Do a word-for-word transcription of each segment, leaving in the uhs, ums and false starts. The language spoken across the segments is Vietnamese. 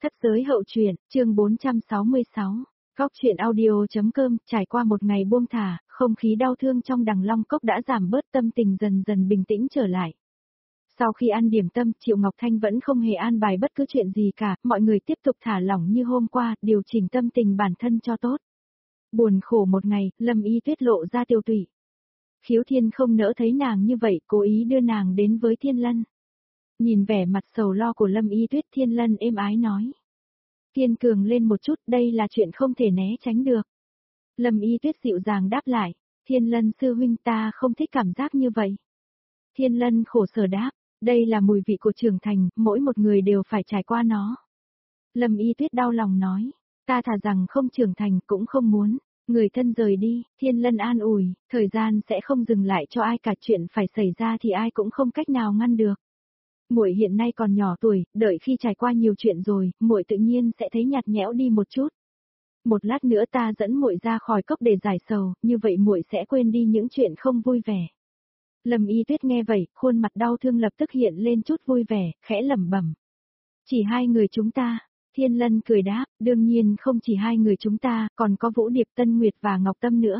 Thất giới hậu truyện, chương bốn trăm sáu mươi sáu. Góc truyện audio.com, trải qua một ngày buông thả, không khí đau thương trong Đằng Long Cốc đã giảm bớt, tâm tình dần dần bình tĩnh trở lại. Sau khi ăn điểm tâm, Triệu Ngọc Thanh vẫn không hề an bài bất cứ chuyện gì cả, mọi người tiếp tục thả lỏng như hôm qua, điều chỉnh tâm tình bản thân cho tốt. Buồn khổ một ngày, Lâm Y Tuyết lộ ra tiêu tụy. Khiếu Thiên không nỡ thấy nàng như vậy, cố ý đưa nàng đến với Thiên Lân. Nhìn vẻ mặt sầu lo của Lâm Y Tuyết, Thiên Lân êm ái nói. Kiên cường lên một chút, đây là chuyện không thể né tránh được. Lâm Y Tuyết dịu dàng đáp lại, Thiên Lân sư huynh, ta không thích cảm giác như vậy. Thiên Lân khổ sở đáp, đây là mùi vị của trưởng thành, mỗi một người đều phải trải qua nó. Lâm Y Tuyết đau lòng nói, ta thà rằng không trưởng thành cũng không muốn. Người thân rời đi, Thiên Lân an ủi, thời gian sẽ không dừng lại cho ai cả, chuyện phải xảy ra thì ai cũng không cách nào ngăn được. Muội hiện nay còn nhỏ tuổi, đợi khi trải qua nhiều chuyện rồi, muội tự nhiên sẽ thấy nhạt nhẽo đi một chút. Một lát nữa ta dẫn muội ra khỏi cốc để giải sầu, như vậy muội sẽ quên đi những chuyện không vui vẻ. Lâm Y Tuyết nghe vậy, khuôn mặt đau thương lập tức hiện lên chút vui vẻ, khẽ lẩm bẩm. Chỉ hai người chúng ta. Thiên Lân cười đáp, đương nhiên không chỉ hai người chúng ta, còn có Vũ Điệp, Tân Nguyệt và Ngọc Tâm nữa.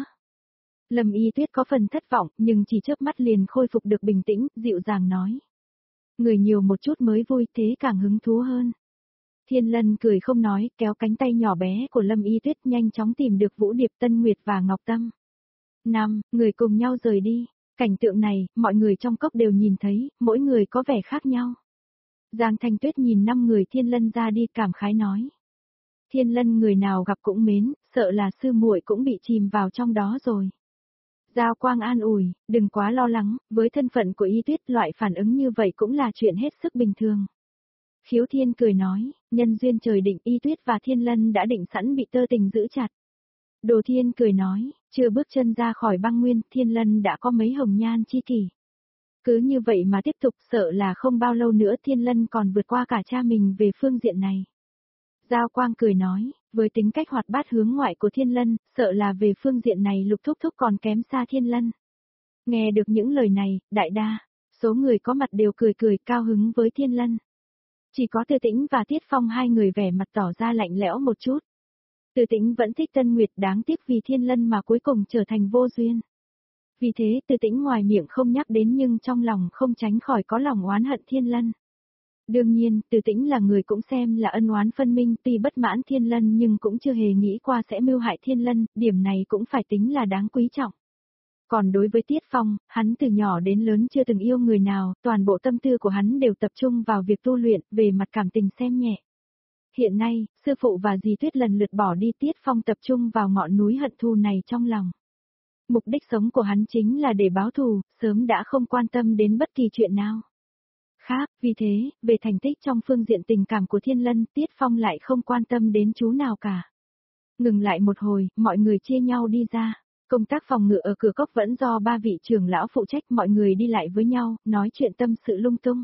Lâm Y Tuyết có phần thất vọng, nhưng chỉ chớp mắt liền khôi phục được bình tĩnh, dịu dàng nói. Người nhiều một chút mới vui, thế càng hứng thú hơn. Thiên Lân cười không nói, kéo cánh tay nhỏ bé của Lâm Y Tuyết nhanh chóng tìm được Vũ Điệp, Tân Nguyệt và Ngọc Tâm. Năm, người cùng nhau rời đi. Cảnh tượng này, mọi người trong cốc đều nhìn thấy, mỗi người có vẻ khác nhau. Giang Thanh Tuyết nhìn năm người Thiên Lân ra đi, cảm khái nói. Thiên Lân người nào gặp cũng mến, sợ là sư muội cũng bị chìm vào trong đó rồi. Giao Quang an ủi, đừng quá lo lắng, với thân phận của Y Tuyết, loại phản ứng như vậy cũng là chuyện hết sức bình thường. Khiếu Thiên cười nói, nhân duyên trời định, Y Tuyết và Thiên Lân đã định sẵn bị tơ tình giữ chặt. Đồ Thiên cười nói, chưa bước chân ra khỏi băng nguyên, Thiên Lân đã có mấy hồng nhan chi kỷ. Cứ như vậy mà tiếp tục, sợ là không bao lâu nữa Thiên Lân còn vượt qua cả cha mình về phương diện này. Giao Quang cười nói, với tính cách hoạt bát hướng ngoại của Thiên Lân, sợ là về phương diện này Lục Thúc Thúc còn kém xa Thiên Lân. Nghe được những lời này, đại đa, số người có mặt đều cười cười cao hứng với Thiên Lân. Chỉ có Từ Tĩnh và Tiết Phong hai người vẻ mặt tỏ ra lạnh lẽo một chút. Từ Tĩnh vẫn thích Tân Nguyệt, đáng tiếc vì Thiên Lân mà cuối cùng trở thành vô duyên. Vì thế Từ Tĩnh ngoài miệng không nhắc đến nhưng trong lòng không tránh khỏi có lòng oán hận Thiên Lân. Đương nhiên, Từ Tĩnh là người cũng xem là ân oán phân minh, tuy bất mãn Thiên Lân nhưng cũng chưa hề nghĩ qua sẽ mưu hại Thiên Lân, điểm này cũng phải tính là đáng quý trọng. Còn đối với Tiết Phong, hắn từ nhỏ đến lớn chưa từng yêu người nào, toàn bộ tâm tư của hắn đều tập trung vào việc tu luyện, về mặt cảm tình xem nhẹ. Hiện nay, sư phụ và dì Tuyết lần lượt bỏ đi, Tiết Phong tập trung vào ngọn núi hận thù này trong lòng. Mục đích sống của hắn chính là để báo thù, sớm đã không quan tâm đến bất kỳ chuyện nào khác, vì thế, về thành tích trong phương diện tình cảm của Thiên Lân, Tiết Phong lại không quan tâm đến chú nào cả. Ngừng lại một hồi, mọi người chia nhau đi ra. Công tác phòng ngự ở cửa cốc vẫn do ba vị trưởng lão phụ trách, mọi người đi lại với nhau, nói chuyện tâm sự lung tung.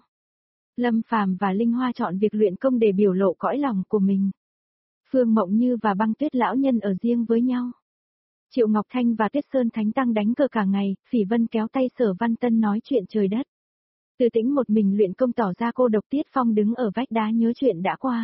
Lâm Phàm và Linh Hoa chọn việc luyện công để biểu lộ cõi lòng của mình. Phương Mộng Như và Băng Tuyết lão nhân ở riêng với nhau. Triệu Ngọc Thanh và Tuyết Sơn Thánh Tăng đánh cờ cả ngày, Phỉ Vân kéo tay Sở Văn Tân nói chuyện trời đất. Từ Tĩnh một mình luyện công tỏ ra cô độc, Tiết Phong đứng ở vách đá nhớ chuyện đã qua.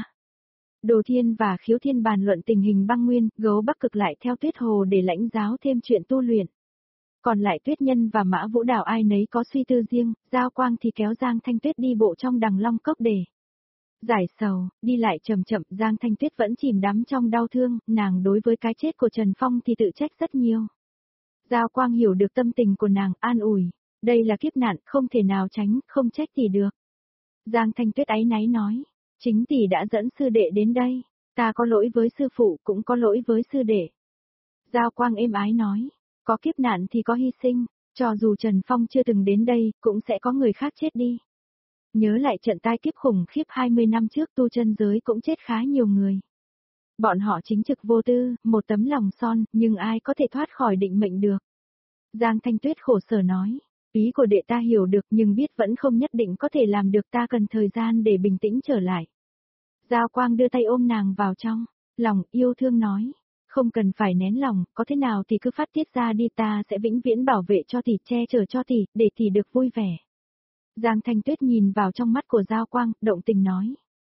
Đồ Thiên và Khiếu Thiên bàn luận tình hình băng nguyên, Gấu Bắc Cực lại theo Tuyết Hồ để lãnh giáo thêm chuyện tu luyện. Còn lại Tuyết Nhân và Mã Vũ Đào ai nấy có suy tư riêng, Giao Quang thì kéo Giang Thanh Tuyết đi bộ trong Đằng Long Cốc để giải sầu, đi lại chậm chậm, Giang Thanh Tuyết vẫn chìm đắm trong đau thương, nàng đối với cái chết của Trần Phong thì tự trách rất nhiều. Giao Quang hiểu được tâm tình của nàng, an ủi, đây là kiếp nạn, không thể nào tránh, không trách tỷ được. Giang Thanh Tuyết áy náy nói, chính tỷ đã dẫn sư đệ đến đây, ta có lỗi với sư phụ, cũng có lỗi với sư đệ. Giao Quang êm ái nói, có kiếp nạn thì có hy sinh, cho dù Trần Phong chưa từng đến đây, cũng sẽ có người khác chết đi. Nhớ lại trận tai kiếp khủng khiếp hai mươi năm trước, tu chân giới cũng chết khá nhiều người. Bọn họ chính trực vô tư, một tấm lòng son, nhưng ai có thể thoát khỏi định mệnh được. Giang Thanh Tuyết khổ sở nói, ý của đệ ta hiểu được nhưng biết vẫn không nhất định có thể làm được, ta cần thời gian để bình tĩnh trở lại. Giao Quang đưa tay ôm nàng vào trong, lòng yêu thương nói, không cần phải nén lòng, có thế nào thì cứ phát tiết ra đi, ta sẽ vĩnh viễn bảo vệ cho tỷ, che chở cho tỷ, để tỷ được vui vẻ. Giang Thanh Tuyết nhìn vào trong mắt của Giao Quang, động tình nói.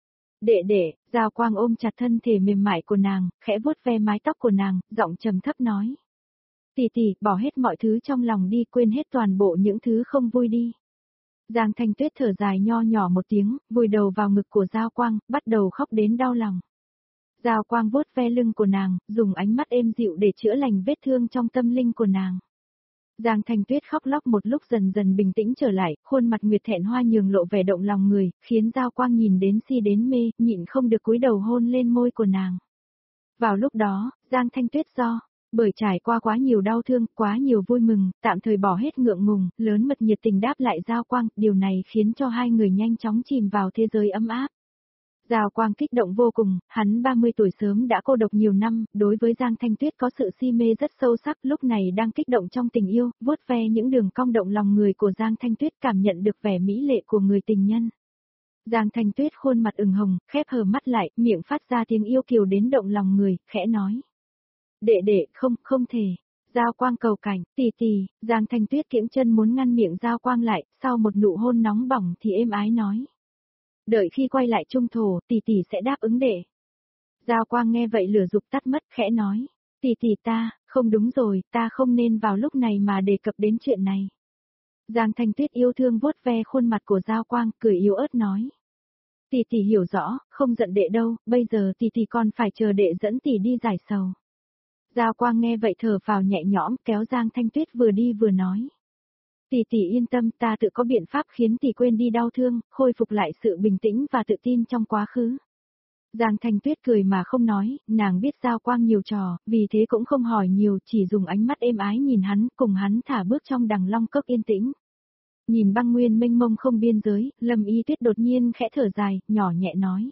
Đệ đệ, Giao Quang ôm chặt thân thể mềm mại của nàng, khẽ vuốt ve mái tóc của nàng, giọng trầm thấp nói. Tỷ tỷ, bỏ hết mọi thứ trong lòng đi, quên hết toàn bộ những thứ không vui đi. Giang Thanh Tuyết thở dài nho nhỏ một tiếng, vùi đầu vào ngực của Giao Quang, bắt đầu khóc đến đau lòng. Giao Quang vuốt ve lưng của nàng, dùng ánh mắt êm dịu để chữa lành vết thương trong tâm linh của nàng. Giang Thanh Tuyết khóc lóc một lúc dần dần bình tĩnh trở lại, khuôn mặt nguyệt thẹn hoa nhường lộ vẻ động lòng người, khiến Giao Quang nhìn đến si đến mê, nhịn không được cúi đầu hôn lên môi của nàng. Vào lúc đó, Giang Thanh Tuyết do, bởi trải qua quá nhiều đau thương, quá nhiều vui mừng, tạm thời bỏ hết ngượng ngùng, lớn mật nhiệt tình đáp lại Giao Quang, điều này khiến cho hai người nhanh chóng chìm vào thế giới ấm áp. Giao Quang kích động vô cùng, hắn ba mươi tuổi sớm đã cô độc nhiều năm, đối với Giang Thanh Tuyết có sự si mê rất sâu sắc, lúc này đang kích động trong tình yêu, vuốt ve những đường cong động lòng người của Giang Thanh Tuyết, cảm nhận được vẻ mỹ lệ của người tình nhân. Giang Thanh Tuyết khuôn mặt ửng hồng, khép hờ mắt lại, miệng phát ra tiếng yêu kiều đến động lòng người, khẽ nói. Đệ đệ, không, không thể. Giao Quang cầu cảnh, tì tì, Giang Thanh Tuyết kiễng chân muốn ngăn miệng Giao Quang lại, sau một nụ hôn nóng bỏng thì êm ái nói. Đợi khi quay lại trung thổ, tỷ tỷ sẽ đáp ứng đệ. Giao Quang nghe vậy lửa dục tắt mất, khẽ nói. Tỷ tỷ ta, không đúng rồi, ta không nên vào lúc này mà đề cập đến chuyện này. Giang Thanh Tuyết yêu thương vuốt ve khuôn mặt của Giao Quang, cười yếu ớt nói. Tỷ tỷ hiểu rõ, không giận đệ đâu, bây giờ tỷ tỷ còn phải chờ đệ dẫn tỷ đi giải sầu. Giao Quang nghe vậy thở phào nhẹ nhõm, kéo Giang Thanh Tuyết vừa đi vừa nói. Tỷ tỷ yên tâm, ta tự có biện pháp khiến tỷ quên đi đau thương, khôi phục lại sự bình tĩnh và tự tin trong quá khứ. Giang Thanh Tuyết cười mà không nói, nàng biết Giao Quang nhiều trò, vì thế cũng không hỏi nhiều, chỉ dùng ánh mắt êm ái nhìn hắn, cùng hắn thả bước trong đằng long cốc yên tĩnh. Nhìn băng nguyên mênh mông không biên giới, Lâm Y Tuyết đột nhiên khẽ thở dài, nhỏ nhẹ nói.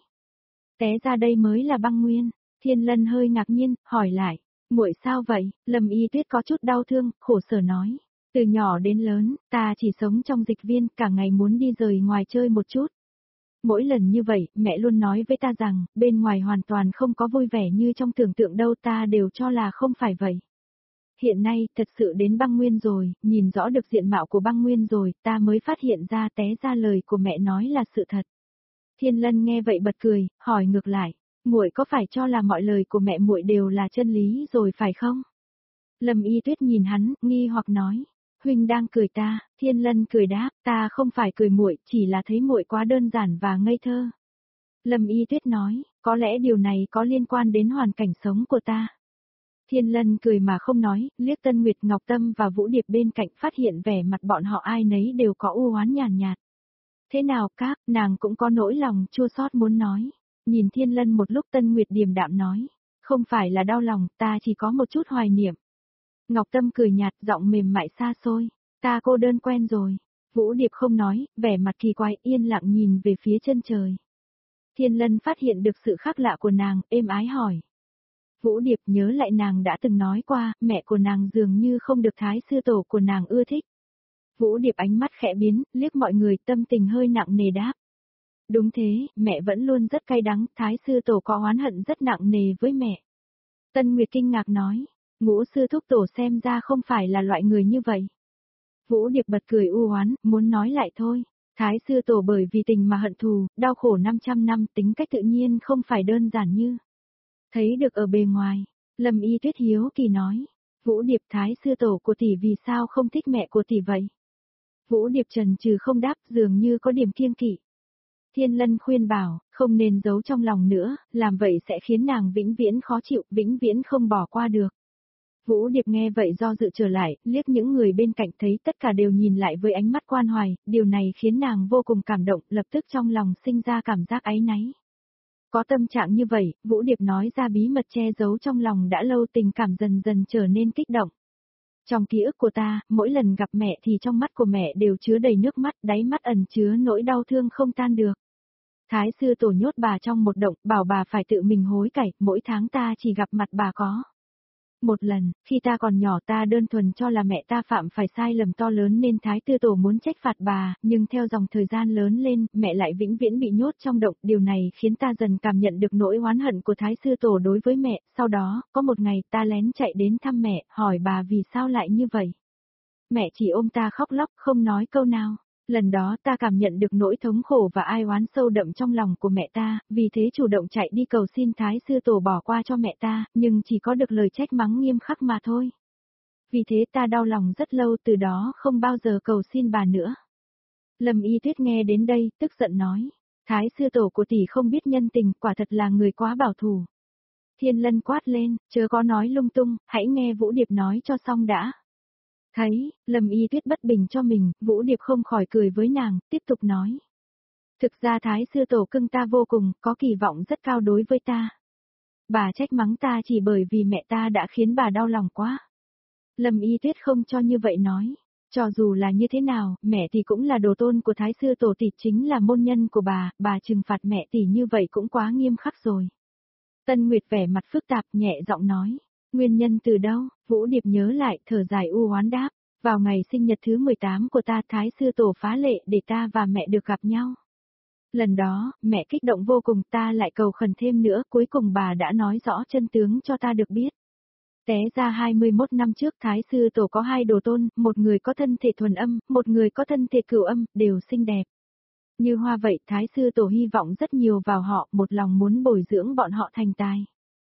Té ra đây mới là băng nguyên. Thiên Lân hơi ngạc nhiên, hỏi lại. Muội sao vậy? Lâm Y Tuyết có chút đau thương, khổ sở nói. Từ nhỏ đến lớn, ta chỉ sống trong dịch viên, cả ngày muốn đi rời ngoài chơi một chút. Mỗi lần như vậy, mẹ luôn nói với ta rằng, bên ngoài hoàn toàn không có vui vẻ như trong tưởng tượng đâu, ta đều cho là không phải vậy. Hiện nay, thật sự đến băng nguyên rồi, nhìn rõ được diện mạo của băng nguyên rồi, ta mới phát hiện ra té ra lời của mẹ nói là sự thật. Thiên Lân nghe vậy bật cười, hỏi ngược lại, muội có phải cho là mọi lời của mẹ muội đều là chân lý rồi phải không? Lâm Y Tuyết nhìn hắn, nghi hoặc nói, huynh đang cười ta. Thiên Lân cười đáp, ta không phải cười muội, chỉ là thấy muội quá đơn giản và ngây thơ. Lâm Y Tuyết nói, có lẽ điều này có liên quan đến hoàn cảnh sống của ta. Thiên Lân cười mà không nói, liếc Tân Nguyệt, Ngọc Tâm và Vũ Điệp bên cạnh, phát hiện vẻ mặt bọn họ ai nấy đều có u oán nhàn nhạt, nhạt. Thế nào các, nàng cũng có nỗi lòng chua xót muốn nói. Nhìn Thiên Lân một lúc, Tân Nguyệt điềm đạm nói, không phải là đau lòng, ta chỉ có một chút hoài niệm. Ngọc Tâm cười nhạt, giọng mềm mại xa xôi, ta cô đơn quen rồi. Vũ Điệp không nói, vẻ mặt kỳ quái, yên lặng nhìn về phía chân trời. Thiên Lân phát hiện được sự khác lạ của nàng, êm ái hỏi. Vũ Điệp nhớ lại nàng đã từng nói qua, mẹ của nàng dường như không được thái sư tổ của nàng ưa thích. Vũ Điệp ánh mắt khẽ biến, liếc mọi người, tâm tình hơi nặng nề đáp. Đúng thế, mẹ vẫn luôn rất cay đắng, thái sư tổ có oán hận rất nặng nề với mẹ. Tân Nguyệt kinh ngạc nói, Ngũ sư thúc tổ xem ra không phải là loại người như vậy. Vũ Điệp bật cười u oán, muốn nói lại thôi. Thái sư tổ bởi vì tình mà hận thù, đau khổ năm trăm năm, tính cách tự nhiên không phải đơn giản như thấy được ở bề ngoài. Lâm Y Tuyết hiếu kỳ nói, Vũ Điệp, thái sư tổ của tỷ vì sao không thích mẹ của tỷ vậy? Vũ Điệp trần trừ không đáp, dường như có điểm kiêng kỵ. Thiên Lân khuyên bảo, không nên giấu trong lòng nữa, làm vậy sẽ khiến nàng vĩnh viễn khó chịu, vĩnh viễn không bỏ qua được. Vũ Điệp nghe vậy do dự trở lại, liếc những người bên cạnh thấy tất cả đều nhìn lại với ánh mắt quan hoài, điều này khiến nàng vô cùng cảm động, lập tức trong lòng sinh ra cảm giác áy náy. Có tâm trạng như vậy, Vũ Điệp nói ra bí mật che giấu trong lòng đã lâu, tình cảm dần dần trở nên kích động. Trong ký ức của ta, mỗi lần gặp mẹ thì trong mắt của mẹ đều chứa đầy nước mắt, đáy mắt ẩn chứa nỗi đau thương không tan được. Thái sư tổ nhốt bà trong một động, bảo bà phải tự mình hối cải, mỗi tháng ta chỉ gặp mặt bà có một lần, khi ta còn nhỏ ta đơn thuần cho là mẹ ta phạm phải sai lầm to lớn nên thái sư tổ muốn trách phạt bà, nhưng theo dòng thời gian lớn lên, mẹ lại vĩnh viễn bị nhốt trong động, điều này khiến ta dần cảm nhận được nỗi oán hận của thái sư tổ đối với mẹ, sau đó, có một ngày ta lén chạy đến thăm mẹ, hỏi bà vì sao lại như vậy. Mẹ chỉ ôm ta khóc lóc không nói câu nào. Lần đó ta cảm nhận được nỗi thống khổ và ai oán sâu đậm trong lòng của mẹ ta, vì thế chủ động chạy đi cầu xin Thái Sư Tổ bỏ qua cho mẹ ta, nhưng chỉ có được lời trách mắng nghiêm khắc mà thôi. Vì thế ta đau lòng rất lâu, từ đó không bao giờ cầu xin bà nữa. Lâm Y Tuyết nghe đến đây, tức giận nói. Thái Sư Tổ của tỷ không biết nhân tình, quả thật là người quá bảo thủ. Thiên Lân quát lên, chớ có nói lung tung, hãy nghe Vũ Điệp nói cho xong đã. Thấy, Lâm Y Tuyết bất bình cho mình, Vũ Điệp không khỏi cười với nàng, tiếp tục nói. Thực ra Thái Sư Tổ cưng ta vô cùng, có kỳ vọng rất cao đối với ta. Bà trách mắng ta chỉ bởi vì mẹ ta đã khiến bà đau lòng quá. Lâm Y Tuyết không cho như vậy nói. Cho dù là như thế nào, mẹ thì cũng là đồ tôn của Thái Sư Tổ, tỷ chính là môn nhân của bà, bà trừng phạt mẹ tỷ như vậy cũng quá nghiêm khắc rồi. Tân Nguyệt vẻ mặt phức tạp nhẹ giọng nói. Nguyên nhân từ đâu? Vũ Điệp nhớ lại, thở dài u oán đáp. Vào ngày sinh nhật thứ mười tám của ta, Thái Sư Tổ phá lệ để ta và mẹ được gặp nhau. Lần đó, mẹ kích động vô cùng, ta lại cầu khẩn thêm nữa, cuối cùng bà đã nói rõ chân tướng cho ta được biết. Té ra hai mươi mốt năm trước Thái Sư Tổ có hai đồ tôn, một người có thân thể thuần âm, một người có thân thể cửu âm, đều xinh đẹp. Như hoa vậy, Thái Sư Tổ hy vọng rất nhiều vào họ, một lòng muốn bồi dưỡng bọn họ thành tài.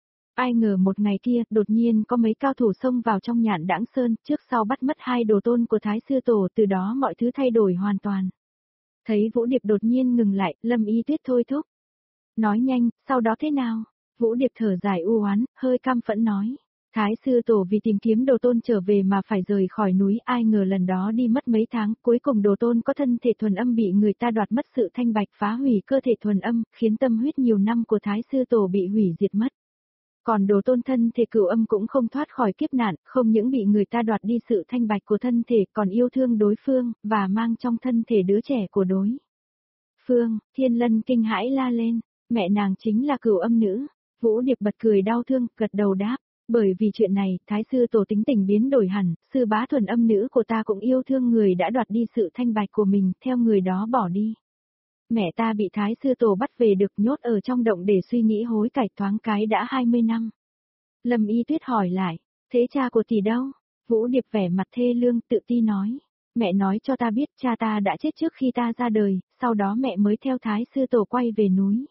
Ai ngờ một ngày kia, đột nhiên có mấy cao thủ xông vào trong Nhạn Đãng Sơn, trước sau bắt mất hai đồ tôn của Thái Sư Tổ, từ đó mọi thứ thay đổi hoàn toàn. Thấy Vũ Điệp đột nhiên ngừng lại, Lâm Y Tuyết thôi thúc. Nói nhanh, sau đó thế nào? Vũ Điệp thở dài u oán, hơi căm phẫn nói. Thái Sư Tổ vì tìm kiếm đồ tôn trở về mà phải rời khỏi núi, ai ngờ lần đó đi mất mấy tháng, cuối cùng đồ tôn có thân thể thuần âm bị người ta đoạt mất sự thanh bạch, phá hủy cơ thể thuần âm, khiến tâm huyết nhiều năm của Thái Sư Tổ bị hủy diệt mất. Còn đồ tôn thân thể cửu âm cũng không thoát khỏi kiếp nạn, không những bị người ta đoạt đi sự thanh bạch của thân thể, còn yêu thương đối phương, và mang trong thân thể đứa trẻ của đối phương. Thiên Lân kinh hãi la lên, mẹ nàng chính là cửu âm nữ. Vũ Điệp bật cười đau thương, gật đầu đáp. Bởi vì chuyện này, Thái Sư Tổ tính tình biến đổi hẳn, sư bá thuần âm nữ của ta cũng yêu thương người đã đoạt đi sự thanh bạch của mình, theo người đó bỏ đi. Mẹ ta bị Thái Sư Tổ bắt về được nhốt ở trong động để suy nghĩ hối cải, thoáng cái đã hai mươi năm. Lâm Y Tuyết hỏi lại, thế cha của tỷ đâu? Vũ Điệp vẻ mặt thê lương, tự ti nói. Mẹ nói cho ta biết cha ta đã chết trước khi ta ra đời, sau đó mẹ mới theo Thái Sư Tổ quay về núi.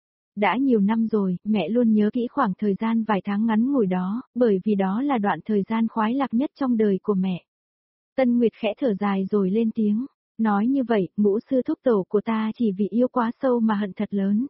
Đã nhiều năm rồi, mẹ luôn nhớ kỹ khoảng thời gian vài tháng ngắn ngủi đó, bởi vì đó là đoạn thời gian khoái lạc nhất trong đời của mẹ. Tân Nguyệt khẽ thở dài rồi lên tiếng. Nói như vậy, ngũ sư thúc tổ của ta chỉ vì yêu quá sâu mà hận thật lớn.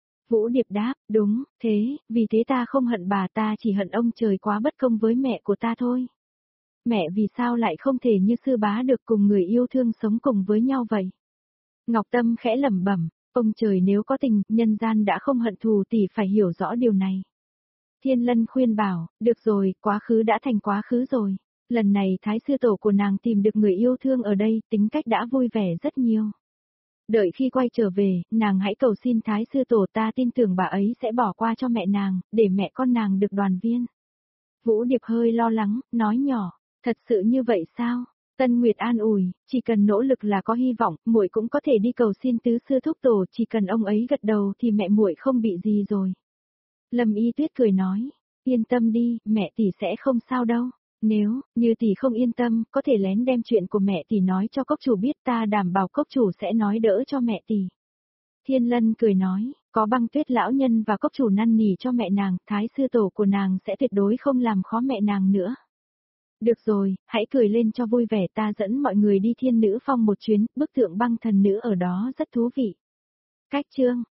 Vũ Điệp đáp, đúng, thế, vì thế ta không hận bà, ta chỉ hận ông trời quá bất công với mẹ của ta thôi. Mẹ vì sao lại không thể như sư bá được cùng người yêu thương sống cùng với nhau vậy? Ngọc Tâm khẽ lẩm bẩm, ông trời nếu có tình, nhân gian đã không hận thù, tỷ phải hiểu rõ điều này. Thiên Lân khuyên bảo, được rồi, quá khứ đã thành quá khứ rồi. Lần này Thái Sư Tổ của nàng tìm được người yêu thương ở đây, tính cách đã vui vẻ rất nhiều. Đợi khi quay trở về, nàng hãy cầu xin Thái Sư Tổ, ta tin tưởng bà ấy sẽ bỏ qua cho mẹ nàng, để mẹ con nàng được đoàn viên. Vũ Điệp hơi lo lắng, nói nhỏ, thật sự như vậy sao? Tân Nguyệt an ủi, chỉ cần nỗ lực là có hy vọng, muội cũng có thể đi cầu xin tứ sư thúc tổ, chỉ cần ông ấy gật đầu thì mẹ muội không bị gì rồi. Lâm Y Tuyết cười nói, yên tâm đi, mẹ tỷ sẽ không sao đâu. Nếu, như tỷ không yên tâm, có thể lén đem chuyện của mẹ tỷ nói cho cốc chủ biết, ta đảm bảo cốc chủ sẽ nói đỡ cho mẹ tỷ. Thiên Lân cười nói, có Băng Tuyết lão nhân và cốc chủ năn nỉ cho mẹ nàng, Thái Sư Tổ của nàng sẽ tuyệt đối không làm khó mẹ nàng nữa. Được rồi, hãy cười lên cho vui vẻ, ta dẫn mọi người đi Thiên Nữ Phong một chuyến, bức tượng băng thần nữ ở đó rất thú vị. Cách chương